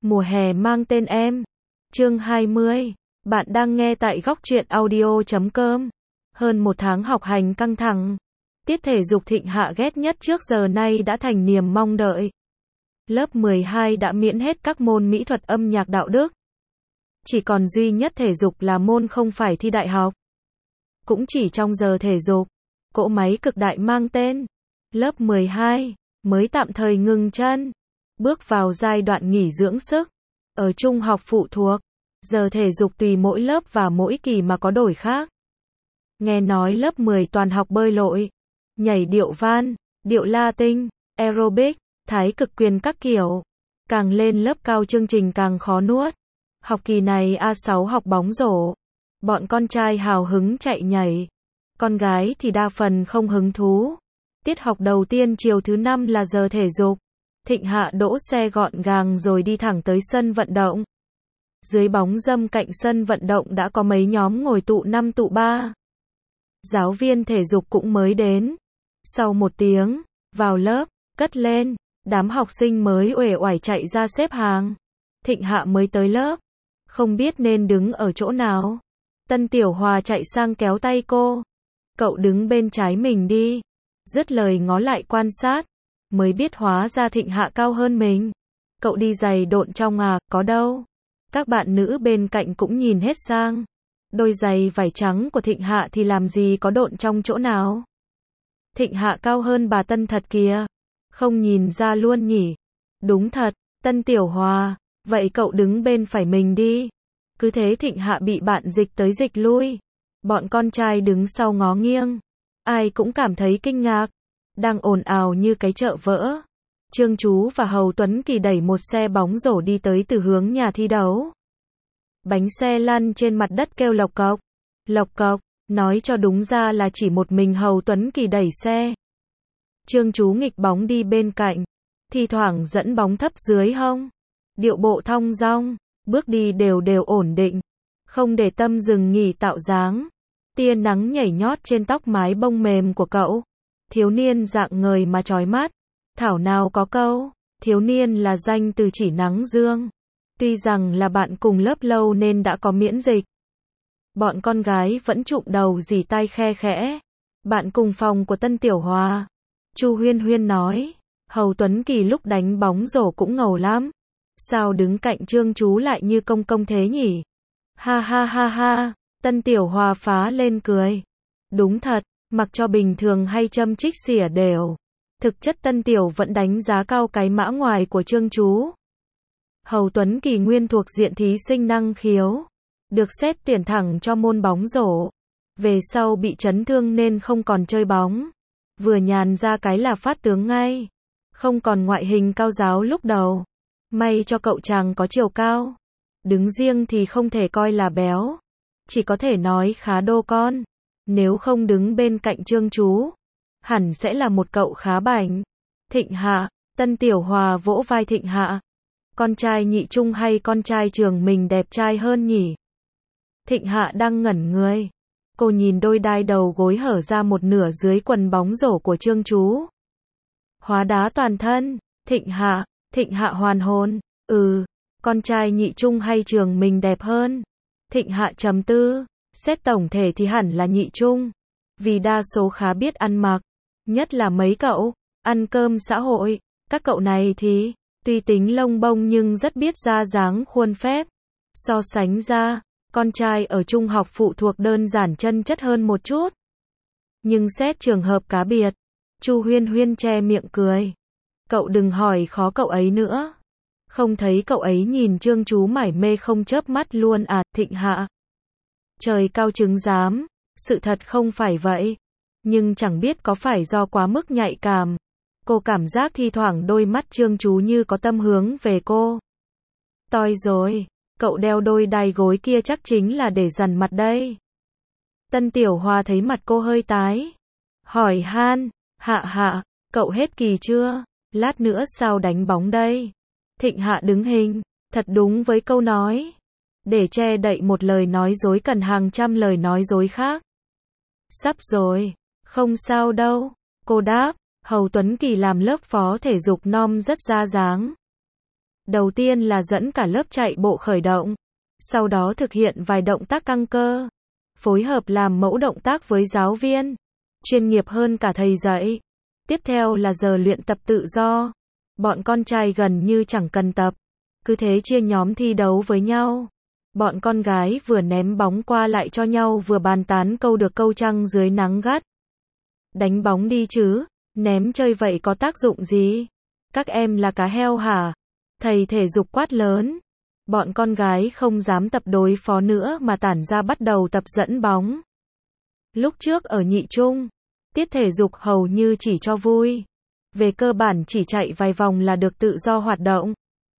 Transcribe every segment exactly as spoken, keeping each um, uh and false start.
Mùa hè mang tên em. Chương hai mươi. Bạn đang nghe tại góc truyện audio chấm com. Hơn một tháng học hành căng thẳng. Tiết thể dục Thịnh Hạ ghét nhất trước giờ nay đã thành niềm mong đợi. Lớp mười hai đã miễn hết các môn mỹ thuật, âm nhạc, đạo đức. Chỉ còn duy nhất thể dục là môn không phải thi đại học. Cũng chỉ trong giờ thể dục, cỗ máy cực đại mang tên lớp mười hai mới tạm thời ngừng chân, bước vào giai đoạn nghỉ dưỡng sức. Ở trung học phụ thuộc, giờ thể dục tùy mỗi lớp và mỗi kỳ mà có đổi khác. Nghe nói lớp mười toàn học bơi lội, nhảy điệu van, điệu Latin, aerobic, thái cực quyền các kiểu. Càng lên lớp cao chương trình càng khó nuốt. Học kỳ này A sáu học bóng rổ. Bọn con trai hào hứng chạy nhảy. Con gái thì đa phần không hứng thú. Tiết học đầu tiên chiều thứ năm là giờ thể dục. Thịnh Hạ đỗ xe gọn gàng rồi đi thẳng tới sân vận động. Dưới bóng râm cạnh sân vận động đã có mấy nhóm ngồi tụ năm tụ ba. Giáo viên thể dục cũng mới đến. Sau một tiếng, vào lớp, cất lên, đám học sinh mới uể oải chạy ra xếp hàng. Thịnh Hạ mới tới lớp, không biết nên đứng ở chỗ nào. Tân Tiểu Hòa chạy sang kéo tay cô. Cậu đứng bên trái mình đi. Dứt lời ngó lại quan sát, mới biết hóa ra Thịnh Hạ cao hơn mình. Cậu đi giày độn trong à, có đâu. Các bạn nữ bên cạnh cũng nhìn hết sang. Đôi giày vải trắng của Thịnh Hạ thì làm gì có độn trong chỗ nào. Thịnh Hạ cao hơn bà Tân thật kìa. Không nhìn ra luôn nhỉ. Đúng thật, Tân Tiểu Hòa, vậy cậu đứng bên phải mình đi. Cứ thế Thịnh Hạ bị bạn dịch tới dịch lui. Bọn con trai đứng sau ngó nghiêng. Ai cũng cảm thấy kinh ngạc. Đang ồn ào như cái chợ vỡ. Trương Chú và Hầu Tuấn Kỳ đẩy một xe bóng rổ đi tới từ hướng nhà thi đấu. Bánh xe lăn trên mặt đất kêu lộc cộc. Lộc cộc, nói cho đúng ra là chỉ một mình Hầu Tuấn Kỳ đẩy xe. Trương Chú nghịch bóng đi bên cạnh. Thi thoảng dẫn bóng thấp dưới hông. Điệu bộ thong dong, bước đi đều đều ổn định. Không để tâm dừng nghỉ tạo dáng. Tia nắng nhảy nhót trên tóc mái bông mềm của cậu. Thiếu niên dạng ngời mà chói mắt. Thảo nào có câu, thiếu niên là danh từ chỉ nắng dương. Tuy rằng là bạn cùng lớp lâu nên đã có miễn dịch. Bọn con gái vẫn chụm đầu rỉ tai khe khẽ. Bạn cùng phòng của Tân Tiểu Hòa. Chu Huyên Huyên nói, Hầu Tuấn Kỳ lúc đánh bóng rổ cũng ngầu lắm. Sao đứng cạnh Trương Chú lại như công công thế nhỉ? Ha ha ha ha, Tân Tiểu Hòa phá lên cười. Đúng thật, mặc cho bình thường hay châm chích xỉa đều. Thực chất Tân Tiểu vẫn đánh giá cao cái mã ngoài của Trương Chú. Hầu Tuấn Kỳ nguyên thuộc diện thí sinh năng khiếu. Được xét tuyển thẳng cho môn bóng rổ. Về sau bị chấn thương nên không còn chơi bóng. Vừa nhàn ra cái là phát tướng ngay. Không còn ngoại hình cao giáo lúc đầu. May cho cậu chàng có chiều cao. Đứng riêng thì không thể coi là béo. Chỉ có thể nói khá đô con. Nếu không đứng bên cạnh Trương Chú, hẳn sẽ là một cậu khá bảnh. Thịnh Hạ, Tân Tiểu Hòa vỗ vai Thịnh Hạ. Con trai nhị trung hay con trai trường mình đẹp trai hơn nhỉ? Thịnh Hạ đang ngẩn người. Cô nhìn đôi đai đầu gối hở ra một nửa dưới quần bóng rổ của Trương Chú. Hóa đá toàn thân. Thịnh Hạ, Thịnh Hạ hoàn hồn. Ừ, con trai nhị trung hay trường mình đẹp hơn? Thịnh Hạ trầm tư. Xét tổng thể thì hẳn là nhị trung. Vì đa số khá biết ăn mặc. Nhất là mấy cậu, ăn cơm xã hội. Các cậu này thì, tuy tính lông bông nhưng rất biết ra dáng khuôn phép. So sánh ra, con trai ở trung học phụ thuộc đơn giản chân chất hơn một chút. Nhưng xét trường hợp cá biệt, Chu Huyên Huyên che miệng cười. Cậu đừng hỏi khó cậu ấy nữa. Không thấy cậu ấy nhìn Trương Chú mải mê không chớp mắt luôn à, Thịnh Hạ. Trời cao chứng giám, sự thật không phải vậy. Nhưng chẳng biết có phải do quá mức nhạy cảm. Cô cảm giác thi thoảng đôi mắt Trương Chú như có tâm hướng về cô. Toi rồi, cậu đeo đôi đai gối kia chắc chính là để dằn mặt đây. Tân Tiểu Hòa thấy mặt cô hơi tái. Hỏi han, Hạ Hạ, cậu hết kỳ chưa? Lát nữa sao đánh bóng đây? Thịnh Hạ đứng hình, thật đúng với câu nói. Để che đậy một lời nói dối cần hàng trăm lời nói dối khác. Sắp rồi, không sao đâu, cô đáp. Hầu Tuấn Kỳ làm lớp phó thể dục nom rất ra dáng. Đầu tiên là dẫn cả lớp chạy bộ khởi động. Sau đó thực hiện vài động tác căng cơ. Phối hợp làm mẫu động tác với giáo viên. Chuyên nghiệp hơn cả thầy dạy. Tiếp theo là giờ luyện tập tự do. Bọn con trai gần như chẳng cần tập. Cứ thế chia nhóm thi đấu với nhau. Bọn con gái vừa ném bóng qua lại cho nhau vừa bàn tán câu được câu trăng dưới nắng gắt. Đánh bóng đi chứ, ném chơi vậy có tác dụng gì? Các em là cá heo hả? Thầy thể dục quát lớn. Bọn con gái không dám tập đối phó nữa mà tản ra bắt đầu tập dẫn bóng. Lúc trước ở nhị trung, tiết thể dục hầu như chỉ cho vui. Về cơ bản chỉ chạy vài vòng là được tự do hoạt động.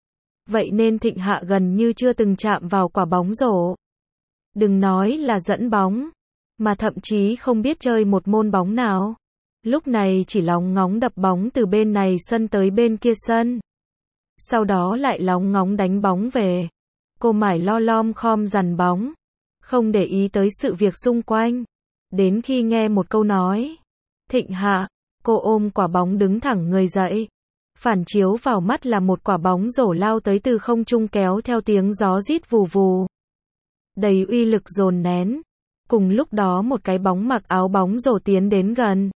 Vậy nên Thịnh Hạ gần như chưa từng chạm vào quả bóng rổ. Đừng nói là dẫn bóng, mà thậm chí không biết chơi một môn bóng nào. Lúc này chỉ lóng ngóng đập bóng từ bên này sân tới bên kia sân. Sau đó lại lóng ngóng đánh bóng về. Cô mải lo lom khom dằn bóng, không để ý tới sự việc xung quanh. Đến khi nghe một câu nói, Thịnh Hạ, cô ôm quả bóng đứng thẳng người dậy. Phản chiếu vào mắt là một quả bóng rổ lao tới từ không trung kéo theo tiếng gió rít vù vù. Đầy uy lực dồn nén. Cùng lúc đó một cái bóng mặc áo bóng rổ tiến đến gần.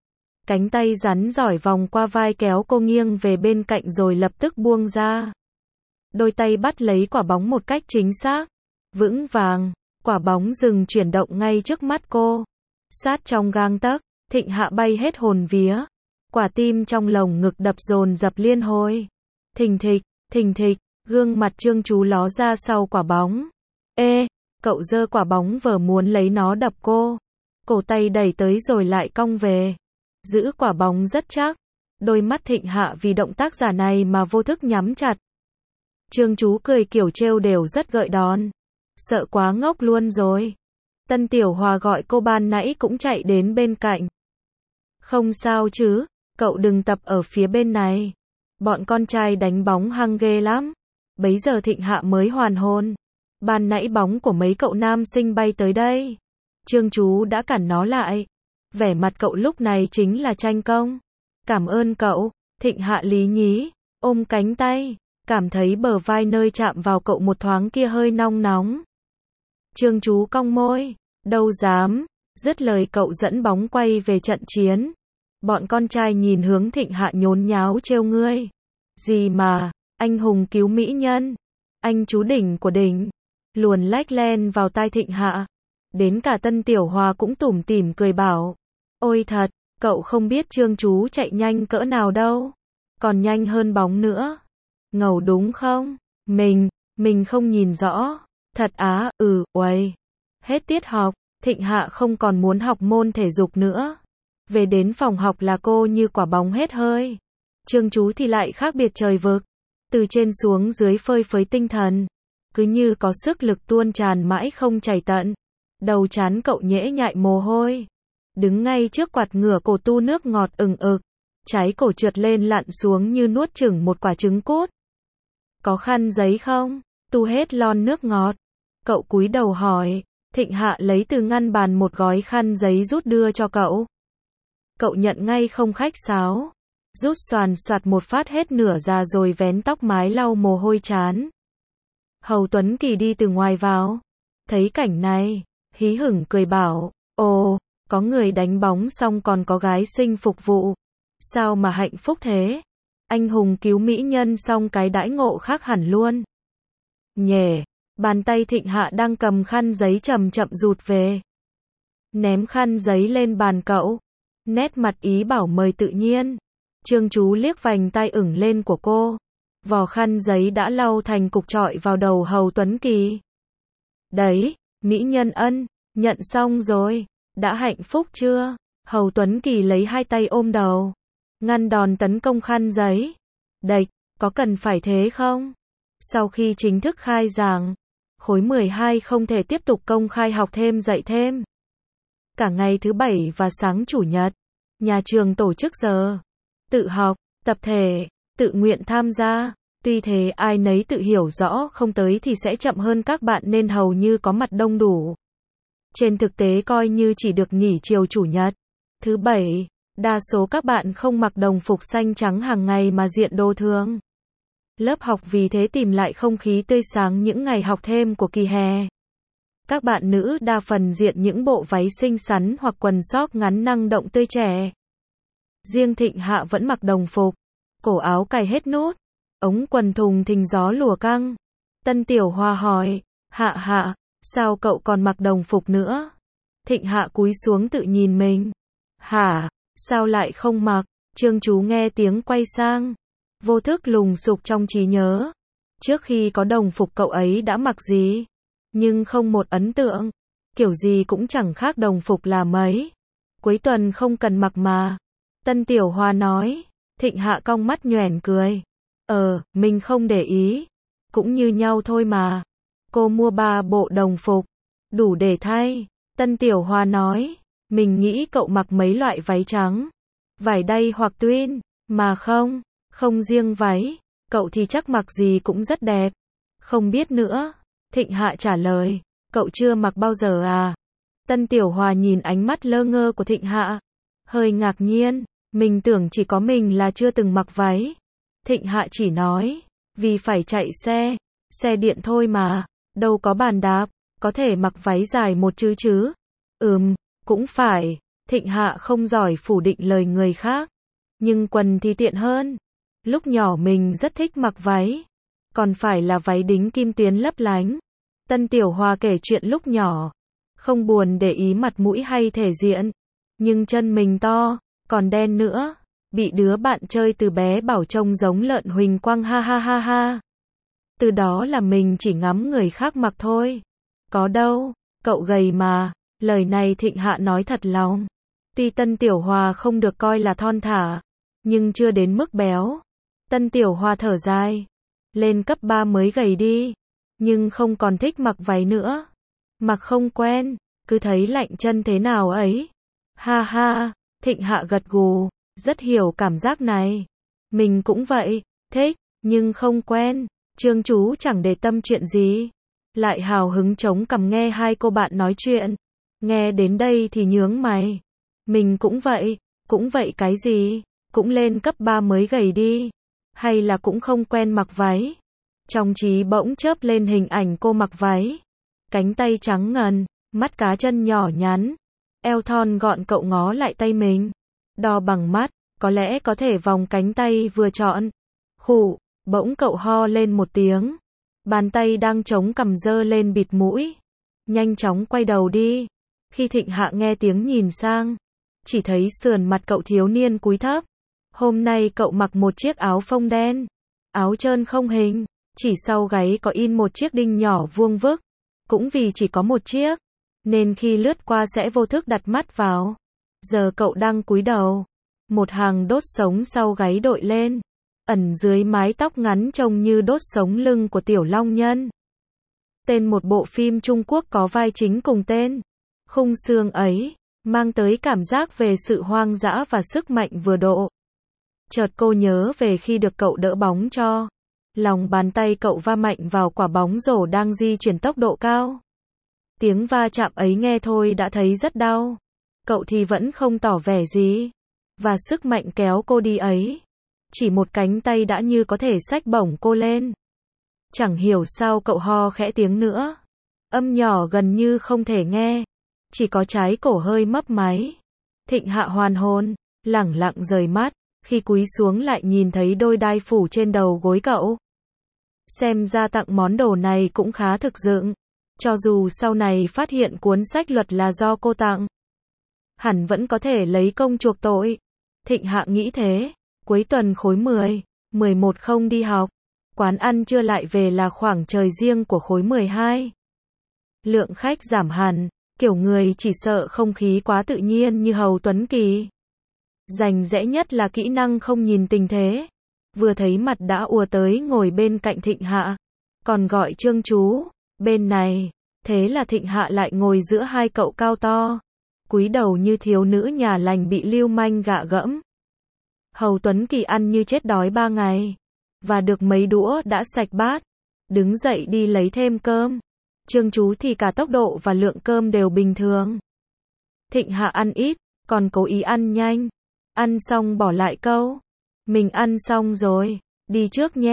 Cánh tay rắn giỏi vòng qua vai kéo cô nghiêng về bên cạnh rồi lập tức buông ra. Đôi tay bắt lấy quả bóng một cách chính xác, vững vàng. Quả bóng dừng chuyển động ngay trước mắt cô. Sát trong gang tấc, Thịnh Hạ bay hết hồn vía. Quả tim trong lồng ngực đập dồn dập liên hồi. Thình thịch, thình thịch, gương mặt Trương Chú ló ra sau quả bóng. Ê, cậu giơ quả bóng vờ muốn lấy nó đập cô. Cổ tay đẩy tới rồi lại cong về. Giữ quả bóng rất chắc. Đôi mắt Thịnh Hạ vì động tác giả này mà vô thức nhắm chặt. Trương Chú cười kiểu trêu đều rất gợi đòn. Sợ quá ngốc luôn rồi. Tân Tiểu Hòa gọi cô ban nãy cũng chạy đến bên cạnh. Không sao chứ, cậu đừng tập ở phía bên này. Bọn con trai đánh bóng hăng ghê lắm. Bấy giờ Thịnh Hạ mới hoàn hồn. Ban nãy bóng của mấy cậu nam sinh bay tới đây. Trương Chú đã cản nó lại. Vẻ mặt cậu lúc này chính là tranh công. Cảm ơn cậu. Thịnh Hạ lý nhí, ôm cánh tay, cảm thấy bờ vai nơi chạm vào cậu một thoáng kia hơi nóng nóng. Trương Chú cong môi, đâu dám. Dứt lời cậu dẫn bóng quay về trận chiến. Bọn con trai nhìn hướng Thịnh Hạ nhốn nháo trêu ngươi. Gì mà, anh hùng cứu mỹ nhân. Anh chú đỉnh của đỉnh. Luồn lách len vào tai Thịnh Hạ. Đến cả Tân Tiểu Hòa cũng tủm tỉm cười bảo. Ôi thật, cậu không biết Trương Chú chạy nhanh cỡ nào đâu. Còn nhanh hơn bóng nữa. Ngầu đúng không? Mình, mình không nhìn rõ. Thật á, ừ, uầy. Hết tiết học, Thịnh Hạ không còn muốn học môn thể dục nữa. Về đến phòng học là cô như quả bóng hết hơi. Trương Chú thì lại khác biệt trời vực. Từ trên xuống dưới phơi phới tinh thần. Cứ như có sức lực tuôn tràn mãi không chảy tận. Đầu trán cậu nhễ nhại mồ hôi. Đứng ngay trước quạt ngửa cổ tu nước ngọt ừng ực. Trái cổ trượt lên lặn xuống như nuốt chửng một quả trứng cút. Có khăn giấy không? Tu hết lon nước ngọt. Cậu cúi đầu hỏi. Thịnh Hạ lấy từ ngăn bàn một gói khăn giấy rút đưa cho cậu. Cậu nhận ngay không khách sáo. Rút xoàn xoạt một phát hết nửa ra rồi vén tóc mái lau mồ hôi trán. Hầu Tuấn Kỳ đi từ ngoài vào. Thấy cảnh này, hí hửng cười bảo. Ồ, có người đánh bóng xong còn có gái xinh phục vụ. Sao mà hạnh phúc thế? Anh hùng cứu mỹ nhân xong cái đãi ngộ khác hẳn luôn. Nhè, bàn tay Thịnh Hạ đang cầm khăn giấy chậm chậm rụt về. Ném khăn giấy lên bàn cậu. Nét mặt ý bảo mời tự nhiên. Trương Chú liếc vành tay ửng lên của cô. Vỏ khăn giấy đã lau thành cục trọi vào đầu Hầu Tuấn Kỳ. Đấy, mỹ nhân ân, nhận xong rồi. Đã hạnh phúc chưa? Hầu Tuấn Kỳ lấy hai tay ôm đầu. Ngăn đòn tấn công khăn giấy. Đệch, có cần phải thế không? Sau khi chính thức khai giảng, khối mười hai không thể tiếp tục công khai học thêm dạy thêm. Cả ngày thứ bảy và sáng chủ nhật, nhà trường tổ chức giờ tự học, tập thể, tự nguyện tham gia. Tuy thế ai nấy tự hiểu rõ không tới thì sẽ chậm hơn các bạn nên hầu như có mặt đông đủ. Trên thực tế coi như chỉ được nghỉ chiều chủ nhật, thứ bảy, đa số các bạn không mặc đồng phục xanh trắng hàng ngày mà diện đồ thường. Lớp học vì thế tìm lại không khí tươi sáng những ngày học thêm của kỳ hè. Các bạn nữ đa phần diện những bộ váy xinh xắn hoặc quần sóc ngắn năng động tươi trẻ. Riêng Thịnh Hạ vẫn mặc đồng phục, cổ áo cài hết nút, ống quần thùng thình gió lùa căng. Tân Tiểu Hoa hỏi, Hạ Hạ, sao cậu còn mặc đồng phục nữa? Thịnh Hạ cúi xuống tự nhìn mình. Hả, sao lại không mặc? Trương Chú nghe tiếng quay sang, vô thức lùng sục trong trí nhớ. Trước khi có đồng phục cậu ấy đã mặc gì? Nhưng không một ấn tượng, kiểu gì cũng chẳng khác đồng phục là mấy. Cuối tuần không cần mặc mà. Tân Tiểu Hoa nói. Thịnh Hạ cong mắt nhoẻn cười. Ờ, mình không để ý. Cũng như nhau thôi mà. Cô mua ba bộ đồng phục, đủ để thay. Tân Tiểu Hoa nói. Mình nghĩ cậu mặc mấy loại váy trắng, vải đay hoặc twin, mà không, không riêng váy, cậu thì chắc mặc gì cũng rất đẹp. Không biết nữa. Thịnh Hạ trả lời. Cậu chưa mặc bao giờ à? Tân Tiểu Hoa nhìn ánh mắt lơ ngơ của Thịnh Hạ, hơi ngạc nhiên. Mình tưởng chỉ có mình là chưa từng mặc váy. Thịnh Hạ chỉ nói, vì phải chạy xe, xe điện thôi mà, đâu có bàn đạp, có thể mặc váy dài một chứ chứ. Ừm, cũng phải. Thịnh Hạ không giỏi phủ định lời người khác, nhưng quần thì tiện hơn. Lúc nhỏ mình rất thích mặc váy, còn phải là váy đính kim tuyến lấp lánh. Tân Tiểu Hoa kể chuyện lúc nhỏ, không buồn để ý mặt mũi hay thể diện, nhưng chân mình to, còn đen nữa, bị đứa bạn chơi từ bé bảo trông giống lợn huỳnh quang ha ha ha ha. Từ đó là mình chỉ ngắm người khác mặc thôi. Có đâu, cậu gầy mà. Lời này Thịnh Hạ nói thật lòng. Tuy Tân Tiểu Hoa không được coi là thon thả, nhưng chưa đến mức béo. Tân Tiểu Hoa thở dài. Lên cấp ba mới gầy đi, nhưng không còn thích mặc váy nữa. Mặc không quen, cứ thấy lạnh chân thế nào ấy. Ha ha, Thịnh Hạ gật gù, rất hiểu cảm giác này. Mình cũng vậy, thích, nhưng không quen. Trương Chú chẳng để tâm chuyện gì, lại hào hứng chống cằm nghe hai cô bạn nói chuyện. Nghe đến đây thì nhướng mày. Mình cũng vậy, cũng vậy cái gì? Cũng lên cấp ba mới gầy đi. Hay là cũng không quen mặc váy? Trong trí bỗng chớp lên hình ảnh cô mặc váy. Cánh tay trắng ngần, mắt cá chân nhỏ nhắn, eo thon gọn. Cậu ngó lại tay mình, đo bằng mắt, có lẽ có thể vòng cánh tay vừa chọn. Khụ, bỗng cậu ho lên một tiếng. Bàn tay đang chống cằm giơ lên bịt mũi. Nhanh chóng quay đầu đi. Khi Thịnh Hạ nghe tiếng nhìn sang, chỉ thấy sườn mặt cậu thiếu niên cúi thấp. Hôm nay cậu mặc một chiếc áo phông đen, áo trơn không hình, chỉ sau gáy có in một chiếc đinh nhỏ vuông vức. Cũng vì chỉ có một chiếc, nên khi lướt qua sẽ vô thức đặt mắt vào. Giờ cậu đang cúi đầu, một hàng đốt sống sau gáy đội lên, ẩn dưới mái tóc ngắn trông như đốt sống lưng của Tiểu Long Nhân. Tên một bộ phim Trung Quốc có vai chính cùng tên. Khung xương ấy, mang tới cảm giác về sự hoang dã và sức mạnh vừa độ. Chợt cô nhớ về khi được cậu đỡ bóng cho. Lòng bàn tay cậu va mạnh vào quả bóng rổ đang di chuyển tốc độ cao. Tiếng va chạm ấy nghe thôi đã thấy rất đau. Cậu thì vẫn không tỏ vẻ gì. Và sức mạnh kéo cô đi ấy, chỉ một cánh tay đã như có thể xách bổng cô lên. Chẳng hiểu sao cậu ho khẽ tiếng nữa. Âm nhỏ gần như không thể nghe. Chỉ có trái cổ hơi mấp máy. Thịnh Hạ hoàn hồn, lẳng lặng rời mắt. Khi cúi xuống lại nhìn thấy đôi đai phủ trên đầu gối cậu. Xem ra tặng món đồ này cũng khá thực dụng. Cho dù sau này phát hiện cuốn sách luật là do cô tặng, hẳn vẫn có thể lấy công chuộc tội. Thịnh Hạ nghĩ thế. Cuối tuần khối mười, mười một không đi học. Quán ăn trưa lại về là khoảng trời riêng của khối mười hai. Lượng khách giảm hẳn, kiểu người chỉ sợ không khí quá tự nhiên như Hầu Tuấn Kỳ. Rành rẽ nhất là kỹ năng không nhìn tình thế. Vừa thấy mặt đã ùa tới ngồi bên cạnh Thịnh Hạ. Còn gọi Trương Chú, bên này. Thế là Thịnh Hạ lại ngồi giữa hai cậu cao to. Cúi đầu như thiếu nữ nhà lành bị lưu manh gạ gẫm. Hầu Tuấn Kỳ ăn như chết đói ba ngày. Và được mấy đũa đã sạch bát. Đứng dậy đi lấy thêm cơm. Trương Chú thì cả tốc độ và lượng cơm đều bình thường. Thịnh Hạ ăn ít, còn cố ý ăn nhanh. Ăn xong bỏ lại câu. Mình ăn xong rồi, đi trước nhé.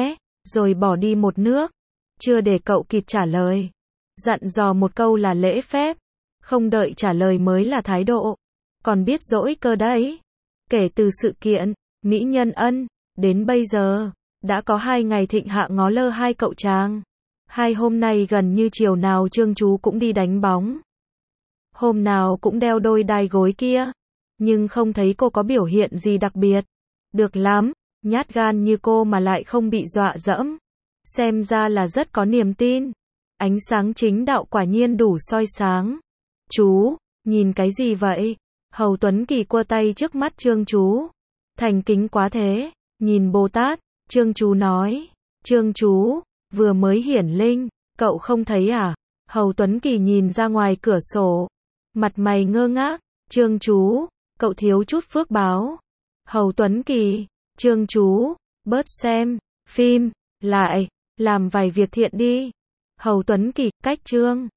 rồi bỏ đi một nước. Chưa để cậu kịp trả lời. Dặn dò một câu là lễ phép. Không đợi trả lời mới là thái độ. Còn biết dỗi cơ đấy. Kể từ sự kiện, Mỹ Nhân Ân, đến bây giờ, đã có hai ngày Thịnh Hạ ngó lơ hai cậu chàng. Hai hôm nay gần như chiều nào Trương Chú cũng đi đánh bóng. Hôm nào cũng đeo đôi đai gối kia. Nhưng không thấy cô có biểu hiện gì đặc biệt. Được lắm, nhát gan như cô mà lại không bị dọa dẫm. Xem ra là rất có niềm tin. Ánh sáng chính đạo quả nhiên đủ soi sáng. Chú, nhìn cái gì vậy? Hầu Tuấn Kỳ quơ tay trước mắt Trương Chú. Thành kính quá thế, nhìn Bồ Tát, Trương Chú nói. Trương Chú, vừa mới hiển linh, cậu không thấy à? Hầu Tuấn Kỳ nhìn ra ngoài cửa sổ. Mặt mày ngơ ngác, Trương Chú, cậu thiếu chút phước báo. Hầu Tuấn Kỳ, Trương Chú, bớt xem phim, lại làm vài việc thiện đi. Hầu Tuấn Kỳ, cách Trương